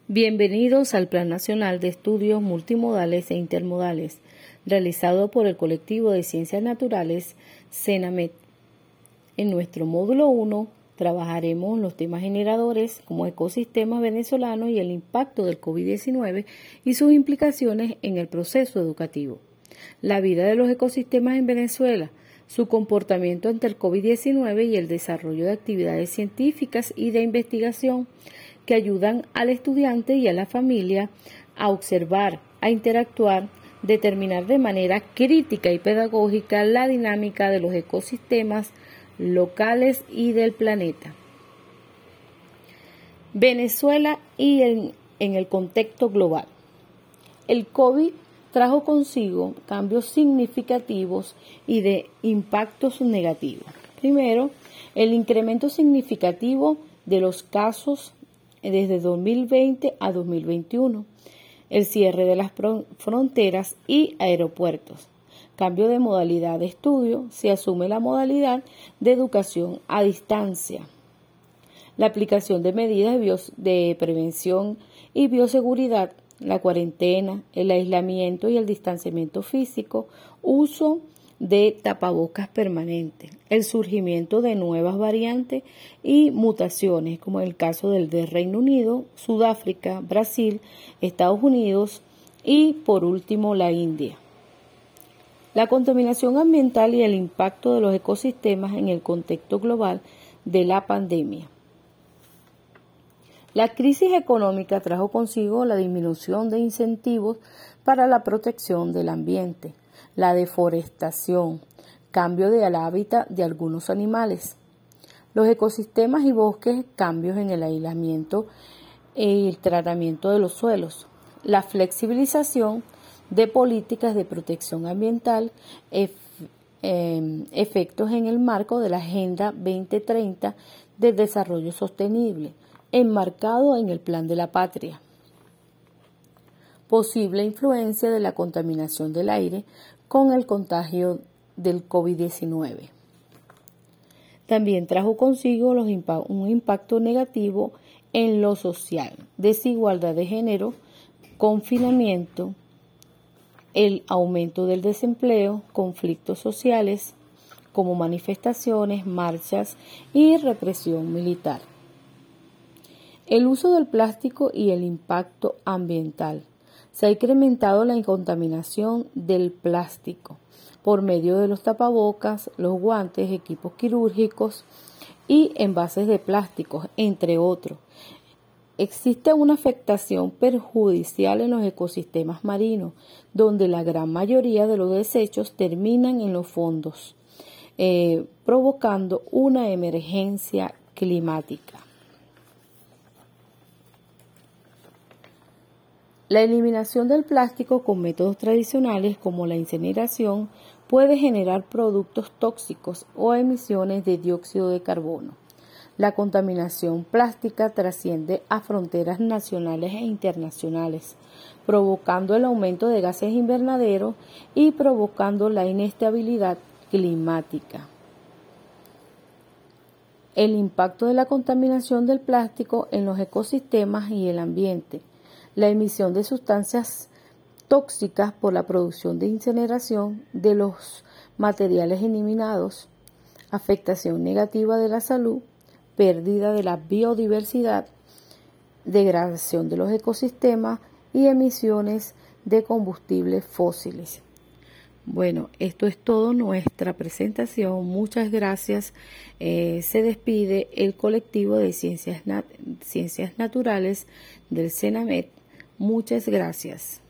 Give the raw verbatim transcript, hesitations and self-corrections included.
Bienvenidos al Plan Nacional de Estudios Multimodales e Intermodales, realizado por el Colectivo de Ciencias Naturales CENAMET. En nuestro módulo uno trabajaremos los temas generadores como ecosistemas venezolanos y el impacto del COVID diecinueve y sus implicaciones en el proceso educativo. La vida de los ecosistemas en Venezuela, su comportamiento ante el COVID diecinueve y el desarrollo de actividades científicas y de investigación que ayudan al estudiante y a la familia a observar, a interactuar, determinar de manera crítica y pedagógica la dinámica de los ecosistemas locales y del planeta. Venezuela y en, en el contexto global. El COVID trajo consigo cambios significativos y de impactos negativos. Primero, el incremento significativo de los casos desde dos mil veinte a dos mil veintiuno, el cierre de las fronteras y aeropuertos, cambio de modalidad de estudio, se asume la modalidad de educación a distancia, la aplicación de medidas de, de prevención y bioseguridad, la cuarentena, el aislamiento y el distanciamiento físico, uso de tapabocas permanente, el surgimiento de nuevas variantes y mutaciones, como en el caso del de Reino Unido, Sudáfrica, Brasil, Estados Unidos y, por último, la India. La contaminación ambiental y el impacto de los ecosistemas en el contexto global de la pandemia. La crisis económica trajo consigo la disminución de incentivos para la protección del ambiente, la deforestación, cambio del hábitat de algunos animales, los ecosistemas y bosques, cambios en el aislamiento y el tratamiento de los suelos, la flexibilización de políticas de protección ambiental, ef, eh, efectos en el marco de la Agenda veinte treinta de Desarrollo Sostenible, enmarcado en el Plan de la Patria. Posible influencia de la contaminación del aire con el contagio del COVID diecinueve. También trajo consigo los impa- un impacto negativo en lo social, desigualdad de género, confinamiento, el aumento del desempleo, conflictos sociales como manifestaciones, marchas y represión militar. El uso del plástico y el impacto ambiental. Se ha incrementado la contaminación del plástico por medio de los tapabocas, los guantes, equipos quirúrgicos y envases de plásticos, entre otros. Existe una afectación perjudicial en los ecosistemas marinos, donde la gran mayoría de los desechos terminan en los fondos, eh, provocando una emergencia climática. La eliminación del plástico con métodos tradicionales como la incineración puede generar productos tóxicos o emisiones de dióxido de carbono. La contaminación plástica trasciende a fronteras nacionales e internacionales, provocando el aumento de gases invernaderos y provocando la inestabilidad climática. El impacto de la contaminación del plástico en los ecosistemas y el ambiente. La emisión de sustancias tóxicas por la producción de incineración de los materiales eliminados, afectación negativa de la salud, pérdida de la biodiversidad, degradación de los ecosistemas y emisiones de combustibles fósiles. Bueno, esto es todo nuestra presentación. Muchas gracias. Eh, se despide el colectivo de Ciencias, Nat- Ciencias Naturales del CENAMET. Muchas gracias.